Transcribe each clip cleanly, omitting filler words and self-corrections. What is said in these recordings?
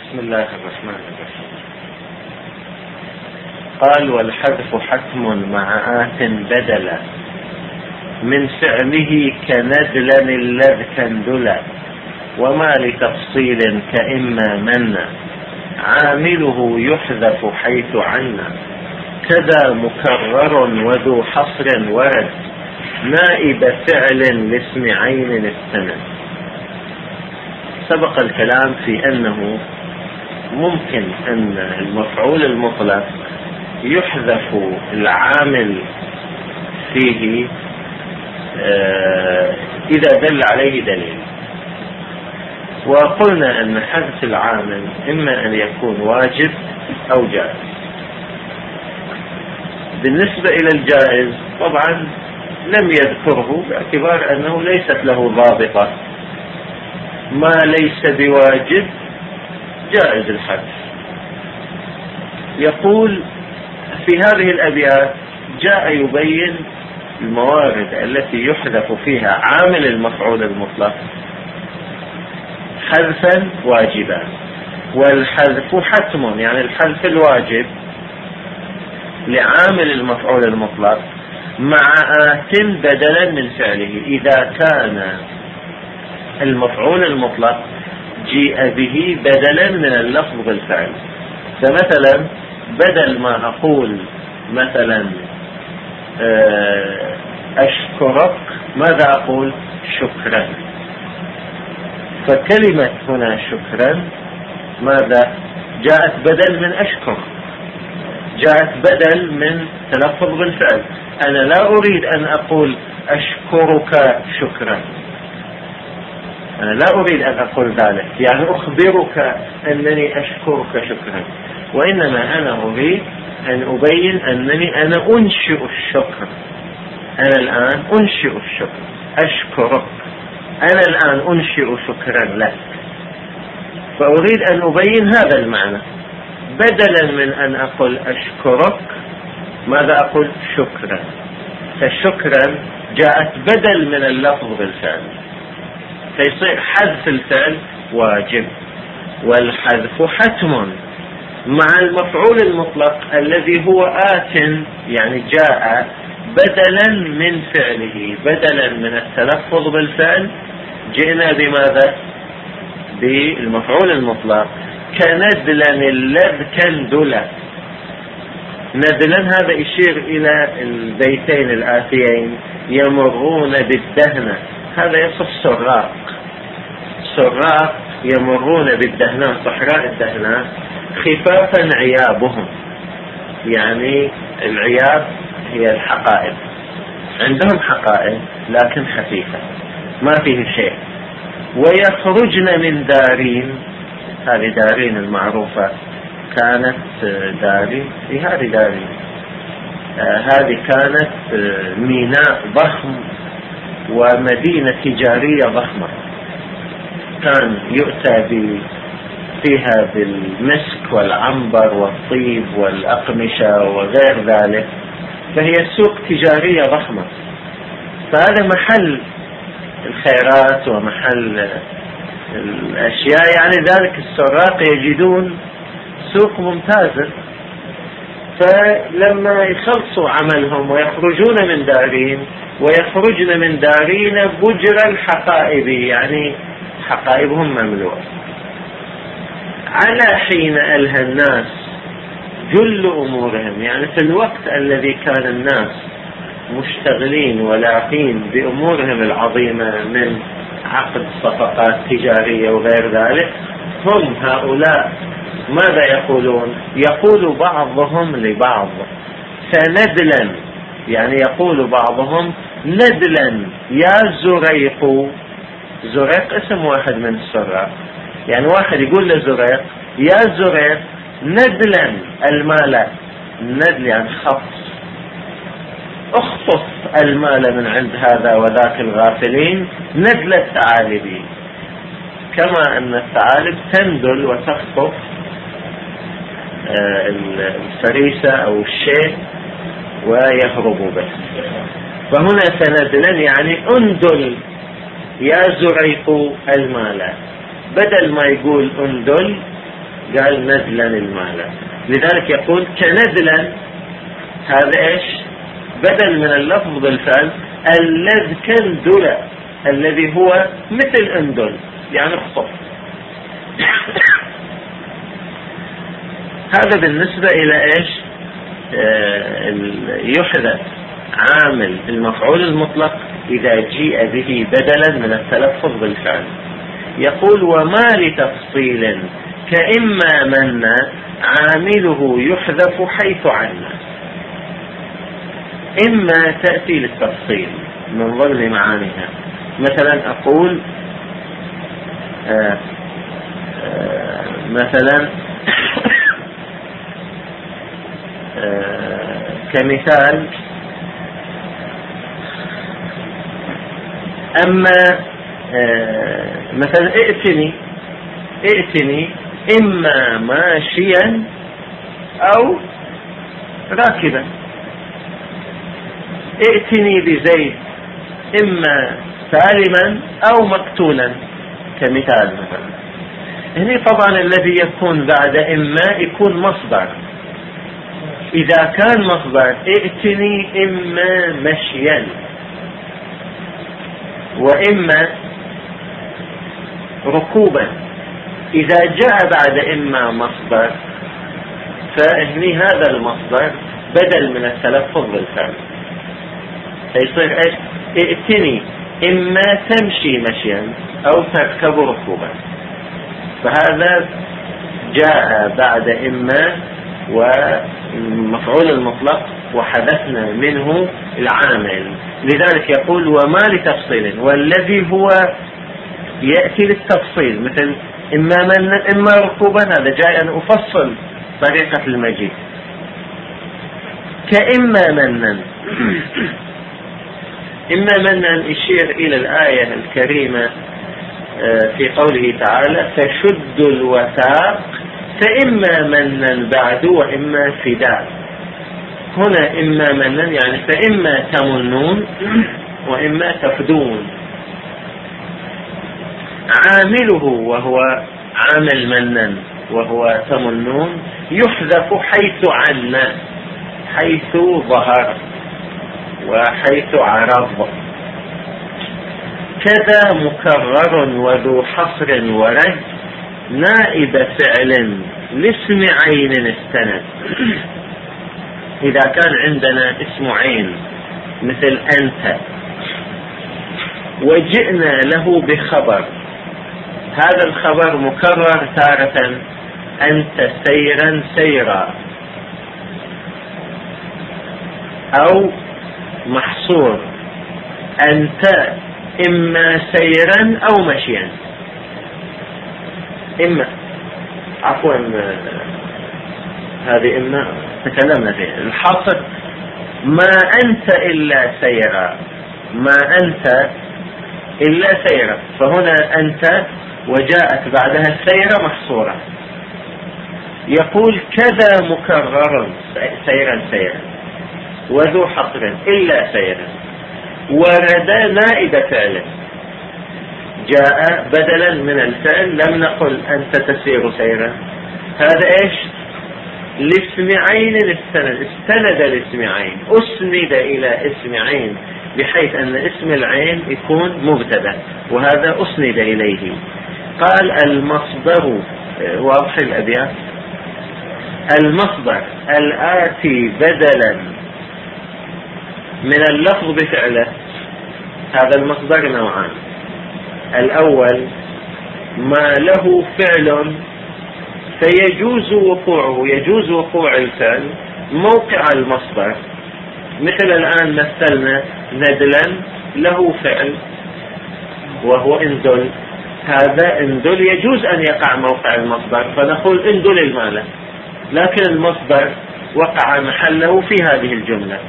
بسم الله الرحمن الرحيم. قال: والحذف حتم مع آت بدلا من فعله كندلا الذ كندلا وما لتفصيل كإما منا عامله يحذف حيث عنا كذا مكرر وذو حصر ورد نائب فعل لاسم عين السند. سبق الكلام في أنه ممكن أن المفعول المطلق يحذف العامل فيه إذا دل عليه دليل، وقلنا أن حذف العامل إما أن يكون واجب أو جائز. بالنسبة إلى الجائز طبعا لم يذكره باعتبار أنه ليست له ضابطة، ما ليس بواجب جائز الحذف. يقول في هذه الأبيات جاء يبين الموارد التي يحذف فيها عامل المفعول المطلق حذفا واجبا، والحذف حتم يعني الحذف الواجب لعامل المفعول المطلق مع آت بدلا من فعله إذا كان المفعول المطلق جيء به بدلا من اللفظ بالفعل. فمثلا بدل ما أقول مثلا أشكرك ماذا أقول؟ شكرا. فكلمة هنا شكرا ماذا جاءت بدل من أشكر، جاءت بدل من تلفظ بالفعل. أنا لا أريد أن أقول أشكرك شكرا، أنا لا أريد أن أقول ذلك يعني أخبرك أنني أشكرك شكرا، وإنما أنا أريد أن أبين أنني أنا أنشئ الشكر. أنا الآن أنشئ الشكر أشكرك، أنا الآن أنشئ شكرا لك. فأريد أن أبين هذا المعنى، بدلا من أن أقول أشكرك ماذا أقول؟ شكرا. فشكرا جاءت بدل من اللفظ بالفعل، فيصير حذف الفعل واجب. والحذف حتم مع المفعول المطلق الذي هو آت يعني جاء بدلا من فعله، بدلا من التلفظ بالفعل جئنا بماذا؟ بالمفعول المطلق كندلا الذ كندلا. ندلا هذا يشير إلى البيتين الآتيين يمرون بالدهنة، هذا يصف سراق. سراق يمرون بالدهناء صحراء الدهناء خفافا عيابهم، يعني العياب هي الحقائب، عندهم حقائب لكن خفيفة ما فيه شيء. ويخرجن من دارين، هذه دارين المعروفة كانت دارين في هذه دارين، هذه كانت ميناء ضخم ومدينة تجارية ضخمة، كان يؤتى فيها بالمسك والعنبر والطيب والأقمشة وغير ذلك، فهي سوق تجارية ضخمة. فهذا محل الخيرات ومحل الأشياء، يعني ذلك السراق يجدون سوق ممتازة. فلما يخلصوا عملهم ويخرجون من دارين ويخرجن من دارين بجر الحقائب، يعني حقائبهم مملوءة. على حين ألهى الناس جل أمورهم، يعني في الوقت الذي كان الناس مشتغلين ولاقين بأمورهم العظيمة من عقد صفقات تجارية وغير ذلك، هم هؤلاء ماذا يقولون؟ يقول بعضهم لبعض فندلا، يعني يقول بعضهم ندلا يا زريق. زريق اسم واحد من السراق، يعني واحد يقول لزريق يا زريق ندلا المال، ندل يعني خفص، اخطف المال من عند هذا وذاك الغافلين ندل الثعالب، كما أن الثعالب تندل وتخطف الفريسة أو الشيء ويهرب به. فهنا سندلا يعني اندل يا زريق المال، بدل ما يقول اندل قال ندلا المال، لذلك يقول كندلا. هذا إيش؟ بدل من اللفظ بالفعل الذي كندل، الذي هو مثل اندل يعني اخطف. هذا بالنسبة إلى إيش؟ يحدث عامل المفعول المطلق إذا جيء به بدلا من التلفظ بالفعل. يقول وما لتفصيل كإما من عامله يحذف حيث عنا. إما تأتي للتفصيل من ضمن معانيها، مثلا أقول مثلا كمثال أما مثلا ائتني إما ماشيا أو راكبا. ائتني بزيد إما سالما أو مقتولا كمثال. مثلا هنا طبعا الذي يكون بعد إما يكون مصدر. إذا كان مصدر ائتني إما مشيا وإما ركوبا. إذا جاء بعد إما مصدر فإهني هذا المصدر بدل من التلفظ بالفعل، فيصير إيش؟ ائتني إما تمشي مشيا أو تركب ركوبا. فهذا جاء بعد إما ومفعول المطلق وحدثنا منه العامل، لذلك يقول وما لتفصيل، والذي هو يأتي للتفصيل مثل إما من إما ركوبا، هذا جاء أن أفصل طريقة المجيء. كإما منا إما منا يشير إلى الآية الكريمة في قوله تعالى فشدوا الوثاق فإما منا بعد وإما فداء. هنا إما منا يعني فإما تمنون وإما تفدون. عامله وهو عامل منا وهو تمنون يحذف حيث عنا، حيث ظهر وحيث عرض. كذا مكرر وذو حصر ورد نائب فعل لاسم عين استند. إذا كان عندنا اسم عين مثل أنت وجئنا له بخبر، هذا الخبر مكرر تارة أنت سيرا سيرا، أو محصور أنت إما سيرا أو مشيا. إما عفوا هذه إما تكلمنا فيها. الحاصل ما أنت إلا سيرا، ما أنت إلا سيرا، فهنا أنت وجاءت بعدها السيرة محصورة. يقول كذا مكرر سيرا سيرا وذو حصر إلا سيرا. ورد نائب فعل جاء بدلا من الفعل، لم نقل أنت تسير سيرا. هذا إيش؟ لاسم عين استند لاسم عين، أسند إلى اسم عين بحيث أن اسم العين يكون مبتدأ وهذا أسند إليه. قال المصدر، واضح الأبيات، المصدر الآتي بدلا من اللفظ بفعله. هذا المصدر نوعان: الأول ما له فعل فيجوز وقوعه، يجوز وقوع الفعل موقع المصدر، مثل الآن مثلنا ندلا له فعل وهو اندل، هذا اندل يجوز أن يقع موقع المصدر فنقول اندل المال، لكن المصدر وقع محله في هذه الجملة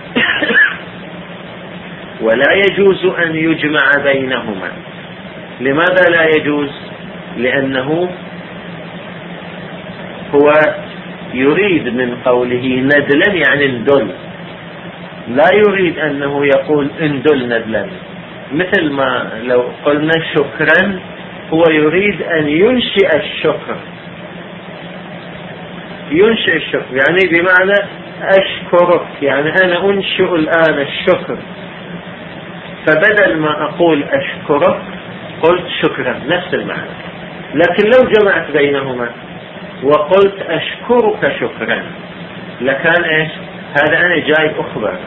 ولا يجوز أن يجمع بينهما. لماذا لا يجوز؟ لأنه هو يريد من قوله ندلا يعني اندل، لا يريد أنه يقول اندل ندلا. مثل ما لو قلنا شكرا، هو يريد أن ينشئ الشكر ينشئ الشكر يعني بمعنى أشكرك، يعني أنا أنشئ الآن الشكر، فبدل ما أقول أشكرك قلت شكرا، نفس المعنى. لكن لو جمعت بينهما وقلت أشكرك شكرا لكان إيش؟ هذا أنا جاي أخبر،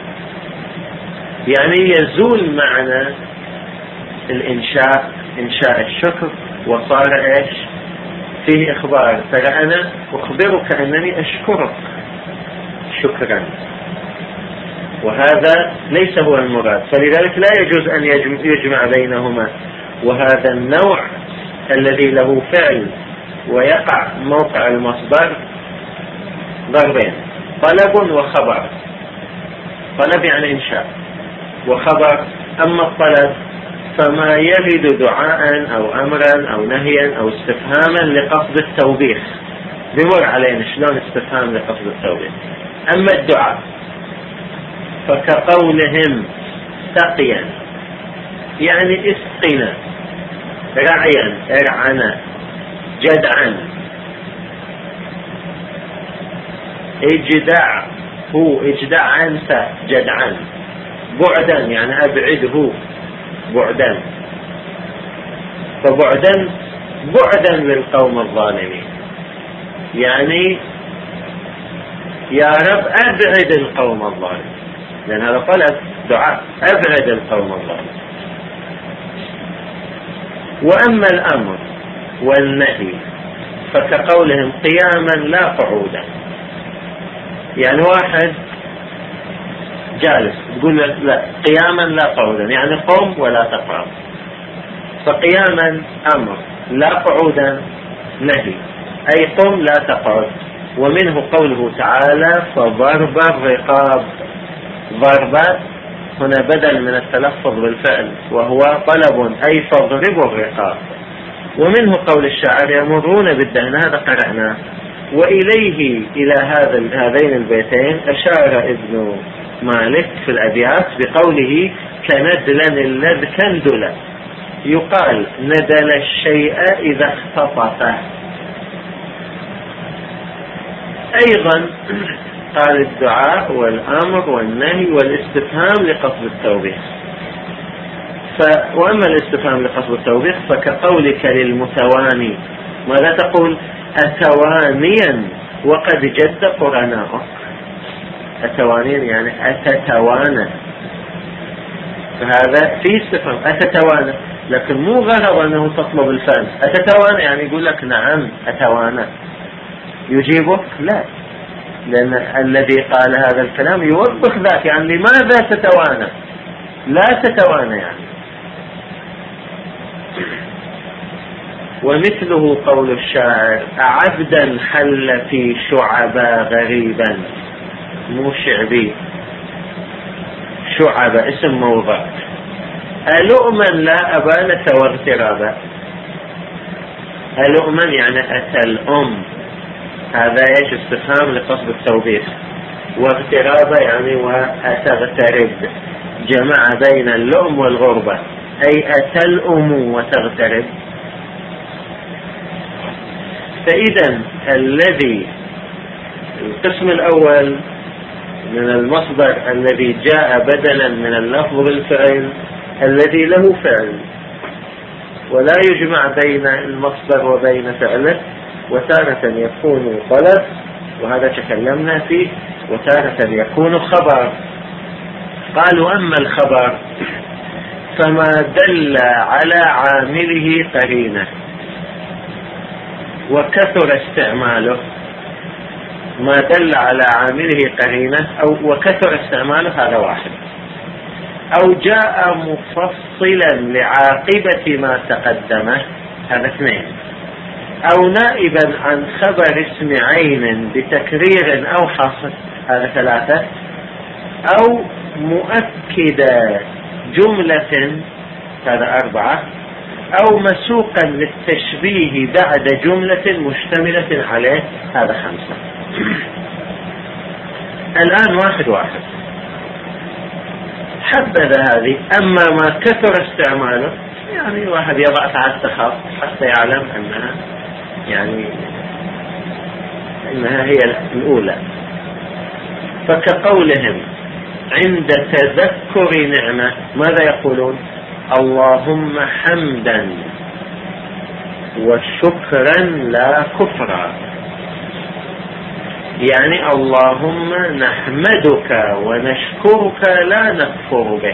يعني يزول معنى الإنشاء، إنشاء الشكر، وصار إيش؟ فيه إخبار، ترى أنا أخبرك أنني أشكرك شكرا، وهذا ليس هو المراد. فلذلك لا يجوز أن يجمع بينهما. وهذا النوع الذي له فعل ويقع موقع المصدر ضربين: طلب وخبر. طلب يعني إنشاء، وخبر أما الطلب فما يرد دعاء أو أمرا أو نهيا أو استفهاما لقصد التوبيخ، بمر علينا شلون استفهام لقصد التوبيخ. أما الدعاء فكقولهم سقيا يعني اسقنا، رعيا ارعنا، جدعا، اجدع هو اجدع انت جدعا، بعدا يعني ابعده بعدا، فبعدا بعدا للقوم الظالمين، يعني يا رب ابعد القوم الظالمين، لأن هذا طلب دعاء، ابعد القوم الظالمين. وأما الأمر والنهي فكقولهم قياما لا قعودا، يعني واحد جالس تقول لا قياما لا قعودا، يعني قم ولا تقعد، فقياما أمر، لا قعودا نهي، أي قم لا تقعد. ومنه قوله تعالى فضرب الرقاب، ضرب هنا بدل من التلفظ بالفعل وهو طلب، أي فاضربوا الرقاب. ومنه قول الشاعر يمرون بالدهن، هذا قرأناه. وإليه إلى هذين البيتين أشار ابن مالك في الأبيات بقوله كندلا الذ كندلا، يقال ندل الشيء إذا اختطفه. أيضا قال الدعاء والأمر والنهي والاستفهام لقصد التوبيخ. وأما الاستفهام لقصد التوبيخ فكقولك للمتواني، ماذا تقول؟ أتوانيا وقد جد قرناؤك، أتوانيا يعني أتتوانى، فهذا فيه استفهام أتتوانى، لكن مو غرض أنه تطلب الفعل. أتتوانى يعني يقول لك نعم أتوانى، يجيبك لا، لأن الذي قال هذا الكلام يوضح ذاك، يعني لماذا تتوانى؟ لا تتوانى يعني. ومثله قول الشاعر أعبدا حل في شعبا غريبا، مو شعبي، شعبا اسم موضع، ألؤما لا أبانة واغترابا، ألؤما يعني أتى الأم، هذا ايش؟ استفهام لقصد التوبيخ. واغترابا يعني وأتغترب، جمع بين اللؤم والغربة، أي أتلؤم وتغترب. فإذا الذي القسم الأول من المصدر الذي جاء بدلا من اللفظ بالفعل الذي له فعل ولا يجمع بين المصدر وبين فعله، وتارة يكون طلب وهذا تكلمنا فيه، وتارة يكون خبر. قالوا أما الخبر فما دل على عامله قرينة وكثر استعماله، ما دل على عامله قرينة أو وكثر استعماله هذا واحد، أو جاء مفصلا لعاقبة ما تقدمه هذا اثنين، أو نائبا عن خبر اسم عين بتكرير أو حصر هذا ثلاثة، أو مؤكد جملة هذا أربعة، أو مسوقا للتشبيه بعد جملة مشتملة عليه هذا خمسة. الآن واحد حبذا هذه. أما ما كثر استعماله يعني واحد يضع تحت خط حتى يعلم أنها يعني إنها هي الأولى. فكقولهم عند تذكر نعمة ماذا يقولون؟ اللهم حمدا وشكرا لا كفرا، يعني اللهم نحمدك ونشكرك لا نكفر بك.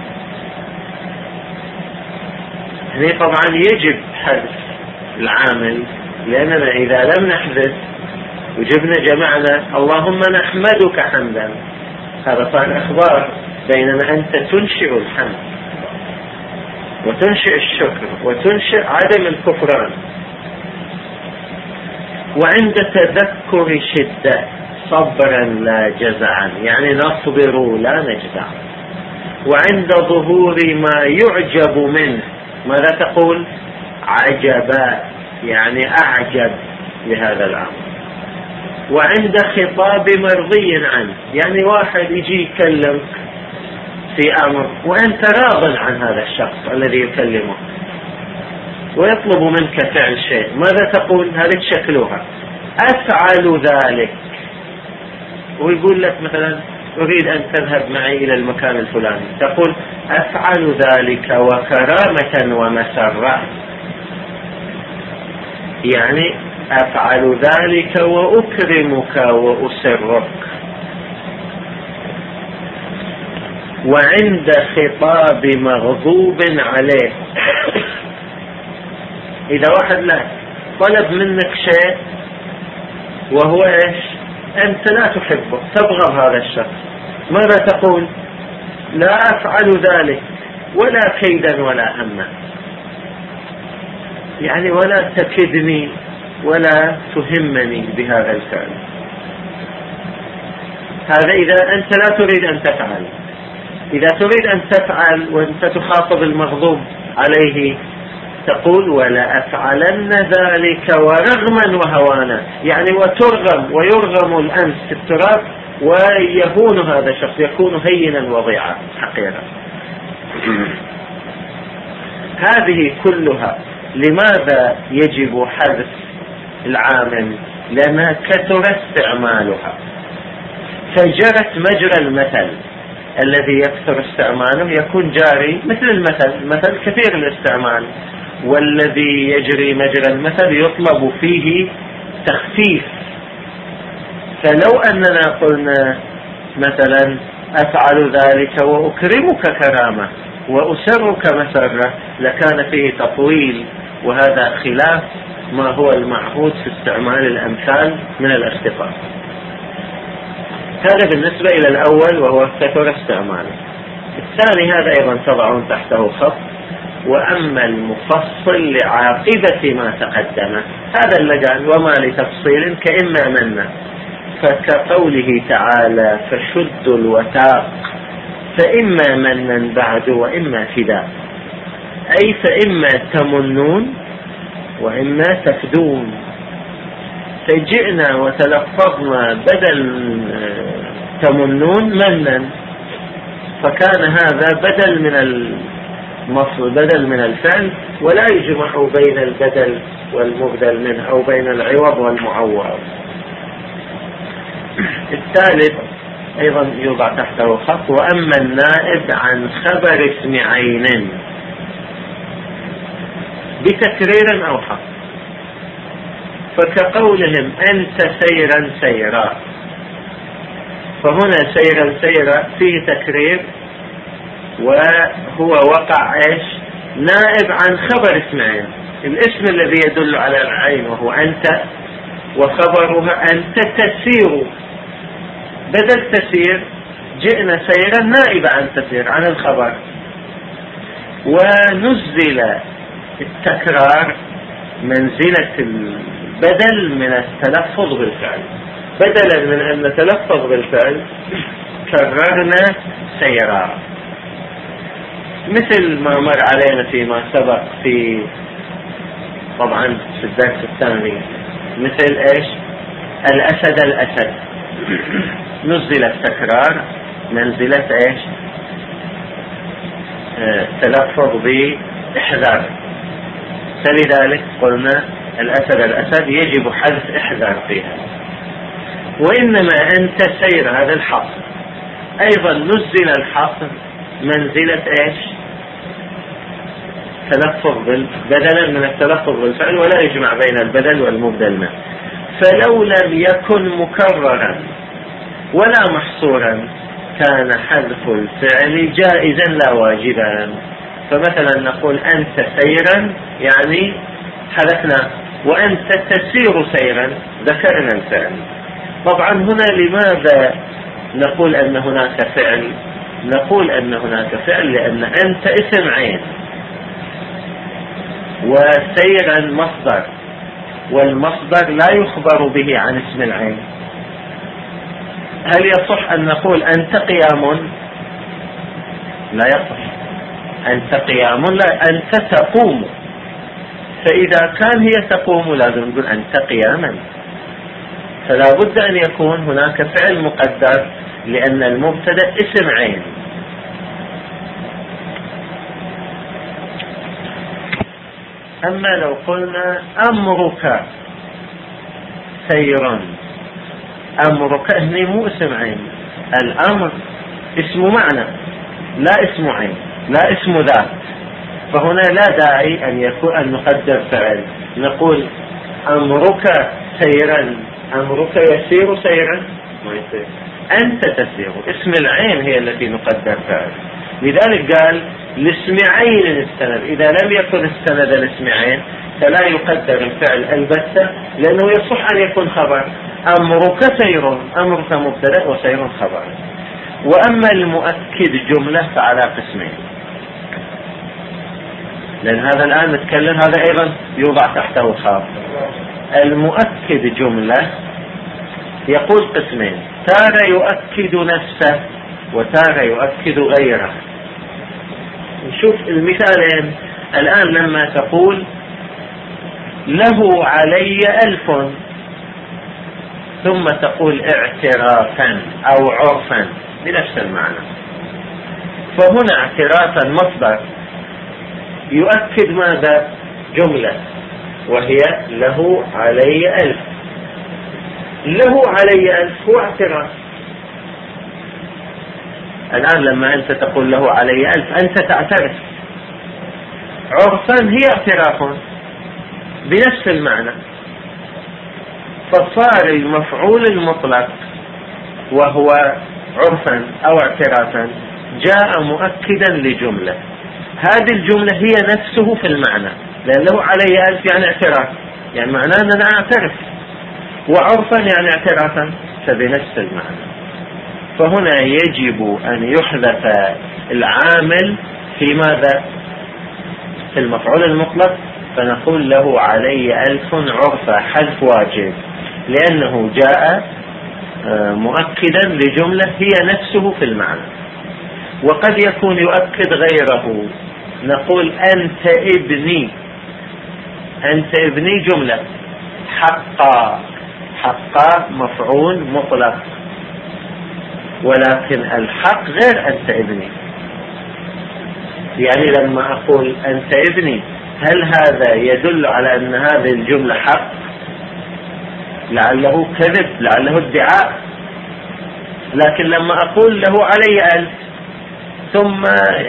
هنا طبعا يجب حذف العامل، لأننا إذا لم نحذف وجبنا جمعنا اللهم نحمدك حمدا، هذا صار إخبار بينما أنت تنشئ الحمد وتنشئ الشكر وتنشئ عدم الكفران. وعند تذكر شدة صبرا لا جزعا، يعني نصبر لا نجزع. وعند ظهور ما يعجب منه ماذا تقول؟ عجبا، يعني أعجب لهذا الأمر. وعند خطاب مرضي عنه، يعني واحد يجي يكلمك في أمر وأنت راض عن هذا الشخص الذي يكلمه ويطلب منك فعل شيء، ماذا تقول؟ هذه تشكلها أفعل ذلك. ويقول لك مثلا أريد أن تذهب معي إلى المكان الفلاني، تقول أفعل ذلك وكرامة ومسرة، يعني أفعل ذلك وأكرمك وأسرك. وعند خطاب مغضوب عليه، إذا واحد لا طلب منك شيء وهو إيش؟ أنت لا تحبه، تبغض هذا الشخص، ماذا تقول؟ لا أفعل ذلك ولا كيدا ولا هما، يعني ولا تكدني ولا تهمني بهذا الفعل. هذا إذا أنت لا تريد أن تفعل. إذا تريد أن تفعل وأنت تخاطب المغضوب عليه تقول ولا أفعلن ذلك ورغما وهوانا، يعني وترغم ويرغم الأنف في التراب ويهون هذا الشخص، يكون هينا وضيعا حقيرا. هذه كلها لماذا يجب حذف العامل؟ لأنها كثر استعمالها فجرت مجرى المثل الذي يكثر استعماله يكون جاري مثل المثل كثير الاستعمال، والذي يجري مجرى المثل يطلب فيه تخفيف. فلو أننا قلنا مثلا أفعل ذلك وأكرمك كرامة وأسرك مسرة لكان فيه تطويل، وهذا خلاف ما هو المعهود في استعمال الأمثال من الاختصار. هذا بالنسبة إلى الأول وهو كثر استعماله. الثاني هذا أيضا تضعون تحته خط. وأما المفصل لعاقبة ما تقدم، هذا اللي قال وما لتفصيل كإما منا، فكقوله تعالى فشدوا الوثاق فإما منا بعد وإما فداء، أي فإما تمنون وإما تفدون. فجئنا وتلفظنا بدل تمنون منا، فكان هذا بدل من الفعل، ولا يجمع بين البدل والمبدل منه أو بين العوض والمعوض. الثالث أيضا يوضع تحته خط. وأما النائب عن خبر اسم عين بتكرير أو حق، فكقولهم أنت سيرا سيرا، فهنا سيرا سيرا فيه تكرير، وهو وقع إيش؟ نائب عن خبر اسم عين، الاسم الذي يدل على العين وهو أنت، وخبرها أنت تسير، بدل تسير جئنا سيرا نائب عن تسير عن الخبر. ونزل التكرار منزلة البدل من التلفظ بالفعل، بدلا من أن نتلفظ بالفعل كررنا سيرا، مثل ما مر علينا فيما سبق في طبعا في الدرس الثاني، مثل ايش؟ الأسد نزل التكرار منزلة ايش؟ تلفظ بإحذار، فلذلك قلنا الأسد يجب حذف إحذار فيها. وإنما أنت سير. هذا الحصر. أيضا نزل الحصر منزلة إيش؟ تلفظ بدلا من التلفظ بالفعل، ولا يجمع بين البدل والمبدل منه. فلو لم يكن مكررا ولا محصورا كان حذف الفعل جائزا لا واجبا. فمثلا نقول أنت سيرا يعني حذفنا، وأنت تسير سيرا ذكرنا الفعل. طبعا هنا لماذا نقول أن هناك فعل؟ نقول أن هناك فعل لأن أنت اسم عين وسيرا مصدر، والمصدر لا يخبر به عن اسم العين. هل يصح أن نقول أنت قيام؟ لا يصح. أنت قيام لا، أنت تقوم. فإذا كان هي تقوم لازم نقول أنت قياما. فلا بد أن يكون هناك فعل مقدر لأن المبتدأ اسم عين. أما لو قلنا أمرك سير، أمرك هنا مو اسم عين، الأمر اسم معنى لا اسم عين لا اسم ذات، فهنا لا داعي أن نقدر فعل. نقول أمرك سيرا، أمرك يسير سيرا ما يصير، أنت تسير. اسم العين هي التي نقدر فعل. لذلك قال لاسم عين السند. إذا لم يكن السند لاسم عين فلا يقدر الفعل البتة، لأنه يصح أن يكون خبر. أمرك سير، أمرك مبتدأ وسير خبر. وأما المؤكد جملة فعلى قسمين، لأن هذا الآن نتكلم، هذا أيضا يوضع تحته خاص. المؤكد جملة يقول قسمين: تارة يؤكد نفسه وتارة يؤكد غيره. نشوف المثالين الآن. لما تقول له علي 1000 ثم تقول اعترافا أو عرفا بنفس المعنى، فهنا اعترافا مصدر يؤكد ماذا؟ جملة، وهي له علي 1000. له علي 1000 هو اعتراف. الآن لما أنت تقول له علي 1000 أنت تعترف. عرفا هي اعتراف بنفس المعنى. فصار المفعول المطلق وهو عرفا أو اعترافا جاء مؤكدا لجملة. هذه الجملة هي نفسه في المعنى، لأن له علي 1000 يعني اعتراف، يعني معناه أننا أعترف، وعرفا يعني اعترافا، فبنفس المعنى. فهنا يجب أن يحذف العامل في ماذا؟ في المفعول المطلق، فنقول له علي 1000 عرفا، حذف واجب، لأنه جاء مؤكدا لجملة هي نفسه في المعنى. وقد يكون يؤكد غيره. نقول أنت ابني، أنت ابني جملة. حقا، حقا مفعول مطلق، ولكن الحق غير أنت ابني. يعني لما أقول أنت ابني هل هذا يدل على أن هذه الجملة حق؟ لعله كذب، لعله ادعاء. لكن لما أقول له علي 1000 ثم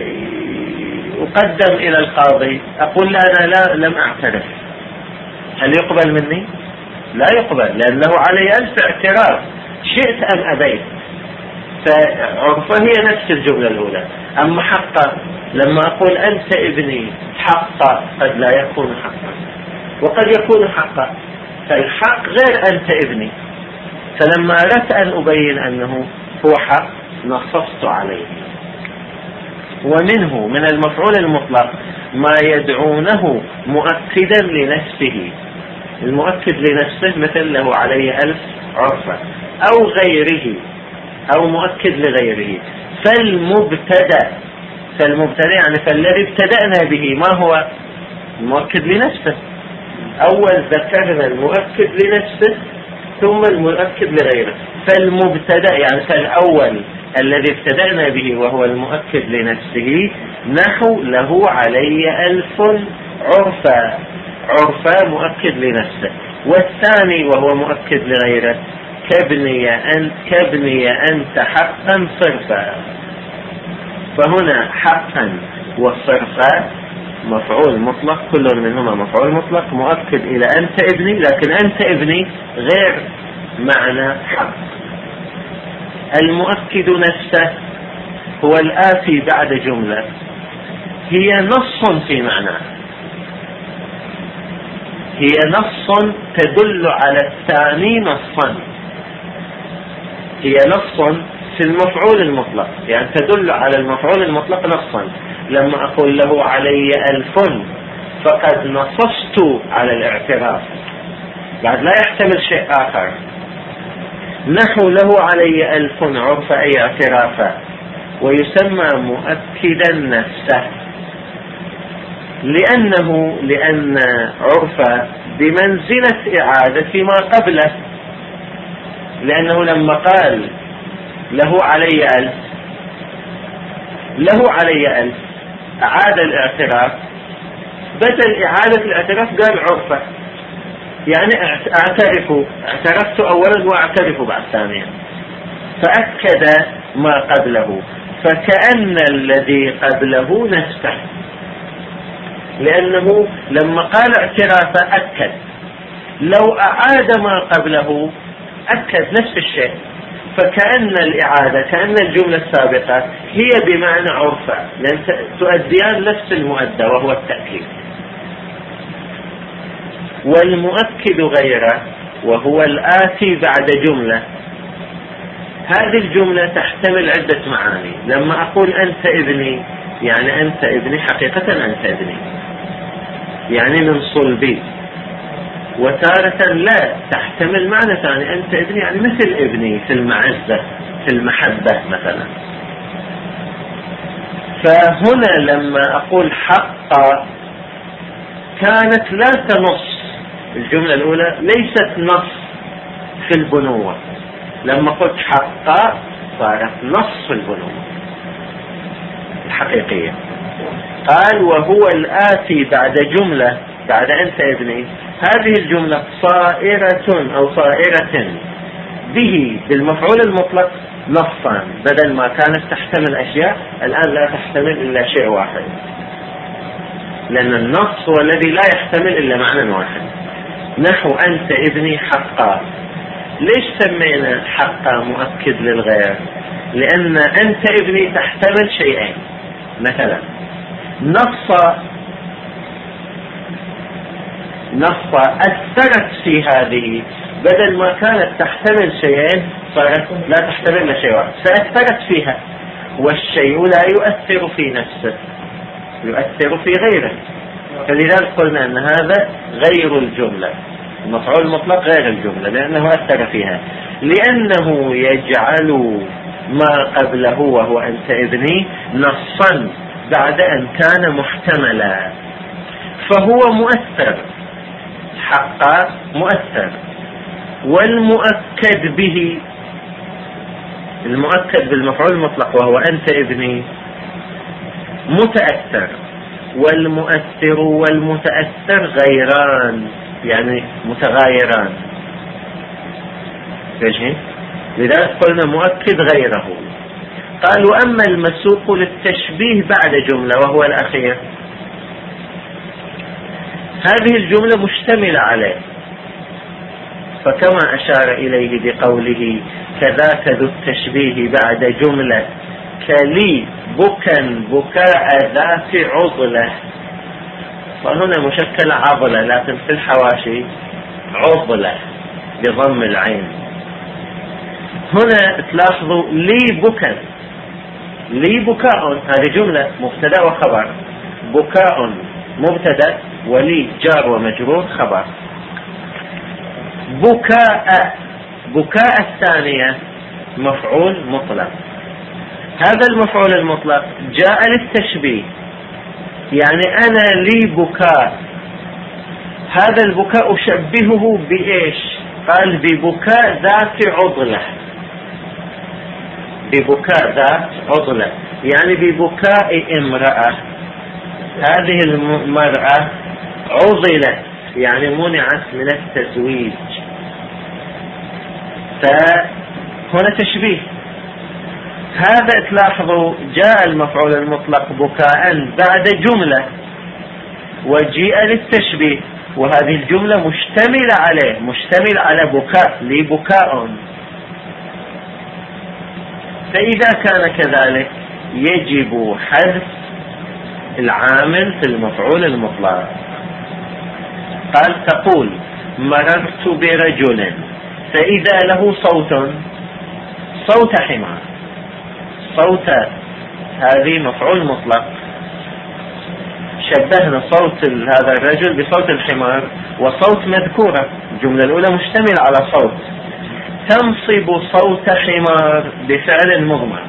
أقدم إلى القاضي أقول لا أنا لم أعترف، هل يقبل مني؟ لا يقبل، لأنه علي 1000 اعتراف شئت أم أبيت. فعرفة هي نفس الجملة الأولى. أما حقا لما أقول أنت ابني حقا قد لا يكون حقا وقد يكون حقا، فالحق غير أنت ابني. فلما أردت أن أبين أنه هو حق نصصت عليه. ومنه من المفعول المطلق ما يدعونه مؤكدا لنفسه. المؤكد لنفسه مثل له علي 1000 عرفة، أو غيره، أو مؤكد لغيره. فالمبتدأ يعني فالذي ابتدأنا به ما هو؟ المؤكد لنفسه. أول ذكرنا المؤكد لنفسه ثم المؤكد لغيره. فالمبتدأ يعني فالأول الذي ابتدأنا به وهو المؤكد لنفسه، نحو له علي 1000 عرفا، عرفا مؤكد لنفسه. والثاني وهو مؤكد لغيره كابني أنت حقا صرفا. فهنا حقا وصرفا مفعول مطلق، كل منهما مفعول مطلق مؤكد إلى أنت ابني، لكن أنت ابني غير معنى حق. المؤكد نفسه هو الآتي بعد جملة هي نص في معناه، هي نص تدل على الثاني نصا، هي نص في المفعول المطلق، يعني تدل على المفعول المطلق نصا. لما أقول له علي 1000 فقد نصصت على الاعتراف، بعد لا يحتمل شيء آخر. نحو له علي 1000 عرف أي اعترافا، ويسمى مؤكدا نفسه لأن عرف بمنزلة إعادة ما قبله، لأنه لما قال له علي 1000 أعاد الاعتراف، بدل إعادة الاعتراف قال عرفه، يعني اعترفت أولا وأعترف بعد ثانيا، فأكد ما قبله، فكأن الذي قبله نفسه، لأنه لما قال اعترافه أكد، لو أعاد ما قبله أكد نفس الشيء، فكأن الإعادة كأن الجملة السابقة هي بمعنى عرفة، لأن تؤديان نفس المؤدى وهو التأكيد. والمؤكد غيره وهو الآتي بعد جملة، هذه الجملة تحتمل عدة معاني. لما أقول أنت ابني يعني أنت ابني حقيقة، أنت ابني يعني من صلبي، وتارة لا تحتمل معنى ثاني، أنت ابني يعني مثل ابني في المعزة في المحبة مثلا. فهنا لما أقول حق كانت لا تنص، الجملة الأولى ليست نص في البنوة، لما قلت حق صارت نص في البنوة الحقيقية. قال وهو الآتي بعد جملة بعد أنت ابني، هذه الجملة صائرة أو صائرة به بالمفعول المطلق نصا، بدل ما كانت تحتمل أشياء الآن لا تحتمل إلا شيء واحد، لأن النص هو الذي لا يحتمل إلا معنى واحد. نحو أنت ابني حقا. ليش سمينا حقا مؤكد للغير؟ لأن أنت ابني تحتمل شيئين، مثلا نص أثرت في هذه، بدل ما كانت تحتمل شيئين صارت لا تحتمل شيء واحد، فأثرت فيها، والشيء لا يؤثر في نفسه، يؤثر في غيره. فلذلك قلنا أن هذا غير الجملة، المفعول المطلق غير الجملة لأنه أثر فيها، لأنه يجعل ما قبله وهو أنت ابني نصا بعد أن كان محتملا، فهو مؤثر، حقا مؤثر. والمؤكد به، المؤكد بالمفعول المطلق وهو أنت ابني متأثر، والمؤثر والمتأثر غيران يعني متغايران. لذلك قلنا مؤكد غيره. قال وأما المسوق للتشبيه بعد جملة وهو الأخير، هذه الجملة مشتملة عليه، فكما أشار إليه بقوله كذاك ذو التشبيه بعد جملة كلي بكا بكاء ذات عضلة، فهنا مشكلة عضلة لكن في الحواشي عضلة بضم العين. هنا تلاحظوا لي بكا، لي بكاء هذه جملة مبتدأ وخبر، بكاء مبتدأ ولي جار ومجرور خبر. بكاء الثانية مفعول مطلق، هذا المفعول المطلق جاء للتشبيه، يعني أنا لي بكاء، هذا البكاء أشبهه بإيش؟ قال ببكاء ذات عضلة، ببكاء ذات عضلة يعني ببكاء امرأة، هذه المرأة عضلت يعني منعت من التزويج، فهنا تشبيه. هذا تلاحظوا جاء المفعول المطلق بكاء بعد جملة وجيء للتشبيه، وهذه الجملة مشتملة على بكاء، لي بكاء. فإذا كان كذلك يجب حذف العامل في المفعول المطلق. قال تقول مررت برجل، فإذا له صوت حمار، صوت هذه مفعول مطلق، شبهنا صوت هذا الرجل بصوت الحمار، وصوت مذكورة، الجملة الأولى مشتمل على صوت، تنصب صوت حمار بفعل مضمر،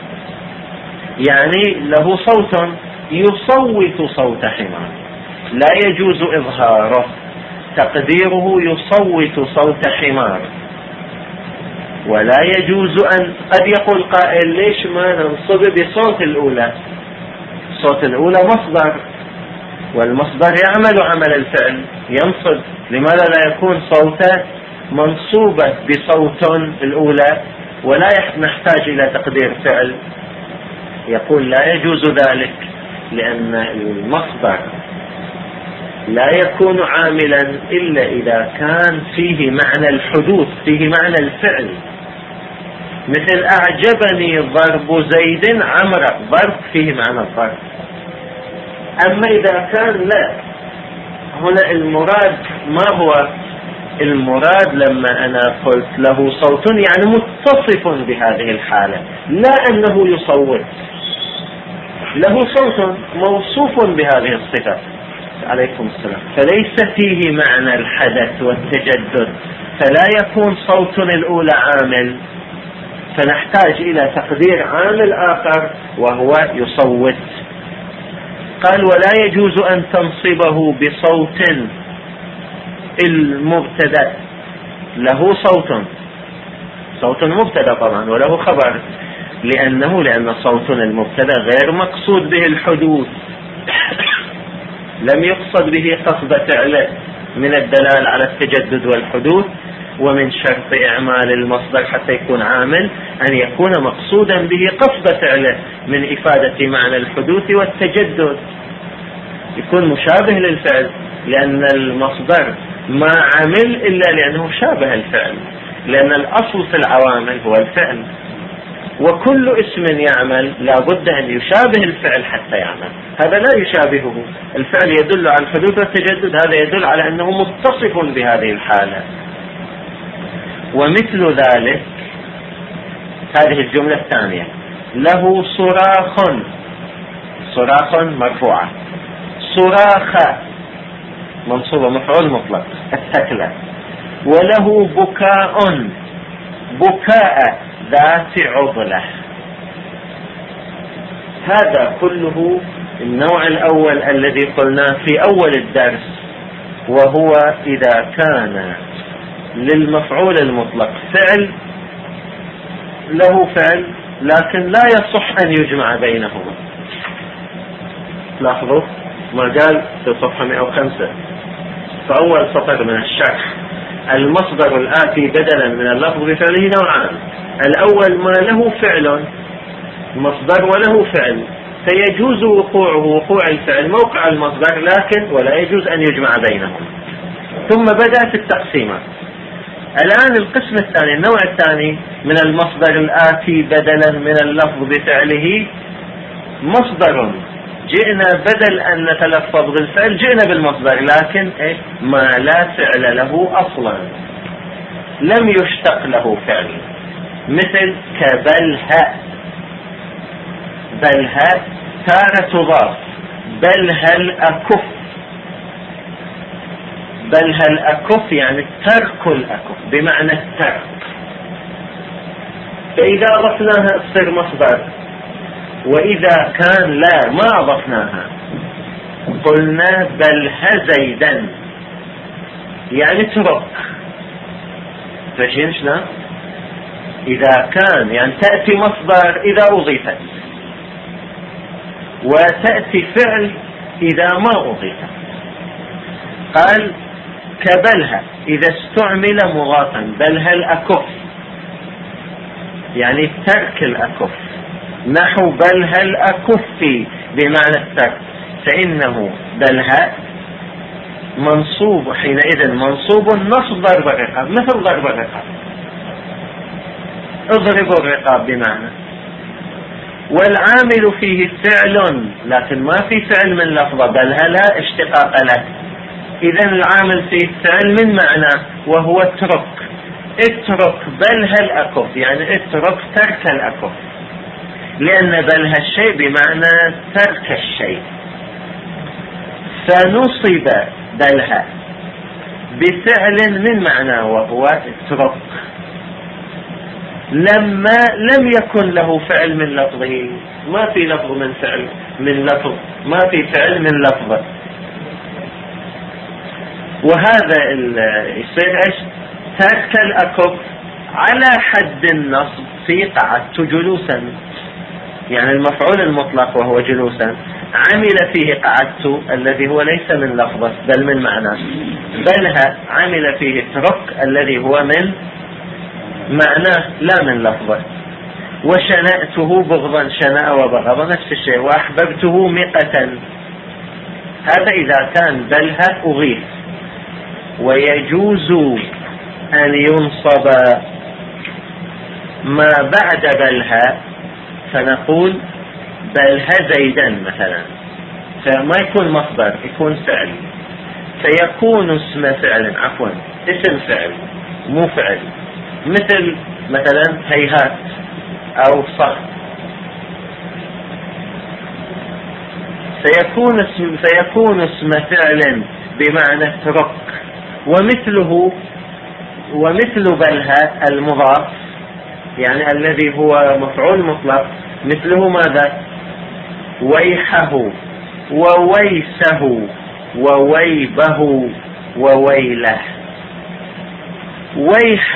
يعني له صوت يصوت صوت حمار، لا يجوز إظهاره، تقديره يصوت صوت حمار. ولا يجوز أن قد يقول قائل ليش ما ننصب بصوت الأولى؟ صوت الأولى مصدر، والمصدر يعمل عمل الفعل ينصب، لماذا لا يكون صوته منصوبة بصوت الأولى ولا نحتاج إلى تقدير فعل؟ يقول لا يجوز ذلك، لأن المصدر لا يكون عاملا إلا إذا كان فيه معنى الحدوث، فيه معنى الفعل، مثل أعجبني ضرب زيد عمرو، ضرب فيه معنى الضرب. أما إذا كان لا، هنا المراد ما هو المراد لما أنا قلت له صوت، يعني متصف بهذه الحالة، لا أنه يصوت، له صوت موصوف بهذه الصفة. عليكم السلام. فليس فيه معنى الحدث والتجدد، فلا يكون صوت الأولى عامل، فنحتاج إلى تقدير عامل آخر وهو يصوت. قال ولا يجوز أن تنصبه بصوت المبتدأ، له صوت مبتدأ طبعا وله خبر، لأن صوت المبتدأ غير مقصود به الحدوث، لم يقصد به قصد فعله من الدلال على التجدد والحدوث. ومن شرط إعمال المصدر حتى يكون عامل أن يكون مقصودا به قصد فعله من إفادة معنى الحدوث والتجدد، يكون مشابه للفعل، لأن المصدر ما عمل إلا لأنه شابه الفعل، لأن الأصل في العوامل هو الفعل، وكل اسم يعمل لا بد أن يشابه الفعل حتى يعمل. هذا لا يشابهه، الفعل يدل على الحدوث والتجدد، هذا يدل على أنه متصف بهذه الحالة. ومثل ذلك هذه الجملة الثانية، له صراخ مرفوعة، صراخ منصوبة مفعول مطلق التكلة، وله بكاء ذات عضلة. هذا كله النوع الأول الذي قلناه في أول الدرس، وهو إذا كان للمفعول المطلق فعل، له فعل لكن لا يصح أن يجمع بينهما. لاحظوا ما قال في صفحة 105 فأول سطر من الشرح، المصدر الآتي بدلا من اللفظ بفعله نوعان، الأول ما له فعل مصدر وله فعل، فيجوز وقوع الفعل موقع المصدر، لكن ولا يجوز أن يجمع بينهم. ثم بدأت التقسيمات. الآن القسم الثاني، النوع الثاني من المصدر الآتي بدلا من اللفظ بفعله، مصدر جئنا بدل أن نتلفظ بالفعل جئنا بالمصدر، لكن ما لا فعل له أصلا، لم يشتق له فعل، مثل كبلها، بلها تارة تضاف، بلها الأكف، بلها الأكف يعني ترك الأكف بمعنى الترك، فإذا أضفناها تصير مصدر. وإذا كان لا ما أضفناها قلنا بلها زيدا يعني ترك. فشين شنا إذا كان يعني تأتي مصدر إذا أضيفت، وتأتي فعل إذا ما أضيفت. قال كبلها إذا استعمل مضافا، بلها الأكف يعني ترك الأكف، نحو بل هل أكفي بمعنى الترك، فإنه بلها منصوب حينئذ منصوب نصب ضرب الرقاب، مثل ضرب الرقاب، اضربوا الرقاب بمعنى، والعامل فيه فعل لكن ما في فعل من لفظة، بل لا اشتقاق له، إذن العامل فيه فعل من معنى وهو اترك، اترك بل هل أكف، يعني اترك ترك الأكف، لأن بل هالشيء بمعنى ترك الشيء، فنصب بلها بفعل من معنى وهو اترك، لما لم يكن له فعل من لفظه، ما في لفظ من فعل من لفظ، ما في فعل من لفظه، وهذا يصير ايش؟ ترك الأكف على حد النصب في قعدت جلوسا، يعني المفعول المطلق وهو جلوسا عمل فيه قعدت الذي هو ليس من لفظه بل من معنى، بلها عمل فيه ترك الذي هو من معناه لا من لفظه، وشنأته بغضا، شنأ وبغض نفس الشيء، وأحببته مقة، هذا إذا كان بلها أضيف. ويجوز أن ينصب ما بعد بلها، فنقول بلها زيدا مثلا، فما يكون مصدر، يكون فعل، فيكون اسم فعل، عفوا اسم فعل مو فعل، مثل مثلا هيهات أو صح، فيكون اسم فعل بمعنى ترك، ومثل بلها المضاف، يعني الذي هو مفعول مطلق، مثله ماذا؟ ويحه وويسه وويبه وويله، ويح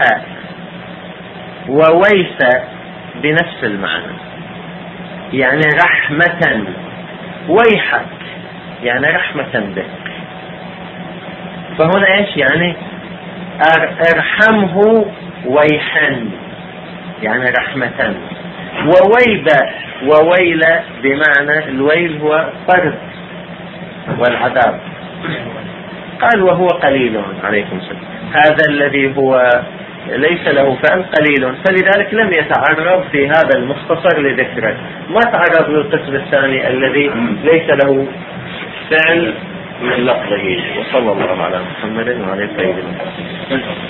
وويس بنفس المعنى، يعني رحمة، ويحك يعني رحمة بك، فهنا ايش يعني؟ ارحمه ويحا يعني رحمة، وويب وويل بمعنى الويل هو طرد والعذاب، قال وهو قليل، عليكم السلام، هذا الذي هو ليس له فعل قليل، فلذلك لم يتعرض في هذا المختصر لذكره، ما تعرض للقسم الثاني الذي ليس له فعل من لفظه. وصلى الله على محمد وعلى آله وصحبه.